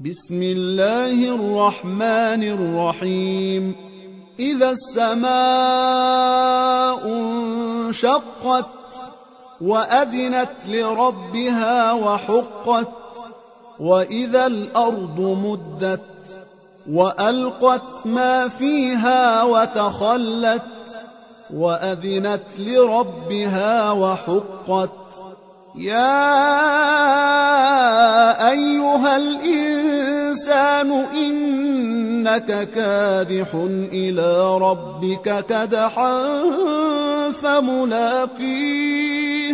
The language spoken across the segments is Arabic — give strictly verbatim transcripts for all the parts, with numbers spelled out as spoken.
بسم الله الرحمن الرحيم إذا السماء انشقت وأذنت لربها وحقت وإذا الأرض مدت وألقت ما فيها وتخلت وأذنت لربها وحقت يا أيها الإنسان إنك كادح إلى ربك كدحا فملاقيه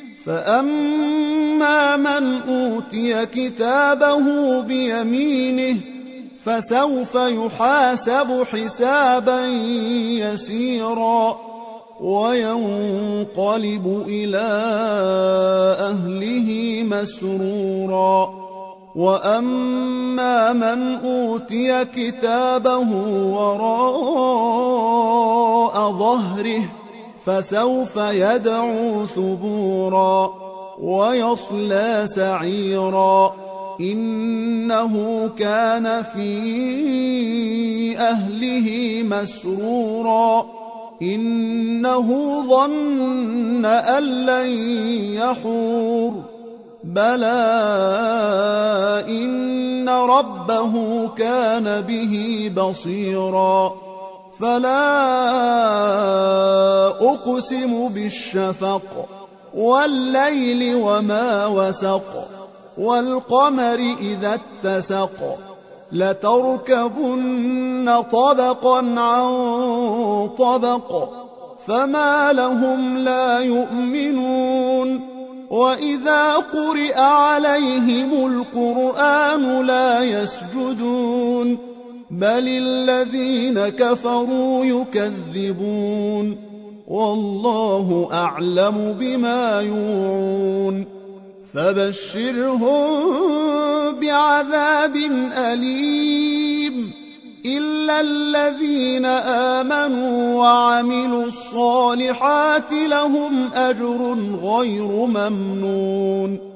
فأما من أوتي كتابه بيمينه فسوف يحاسب حسابا يسيرا وينقلب إلى أهله مسرورا وأما من أوتي كتابه وراء ظهره فسوف يدعو ثبورا ويصلى سعيرا إنه كان في أهله مسرورا إنه ظن أن لن يحور بلى إن ربه كان به بصيرا فلا أقسم بالشفق والليل وما وسق والقمر إذا اتسق لتركبن طبقا عن طبق فما لهم لا يؤمنون وإذا قرئ عليهم القرآن لا يسجدون بل الذين كفروا يكذبون والله أعلم بما يوعون فبشرهم بعذاب أليم إلا الذين آمنوا وعملوا الصالحات لهم أجر غير ممنون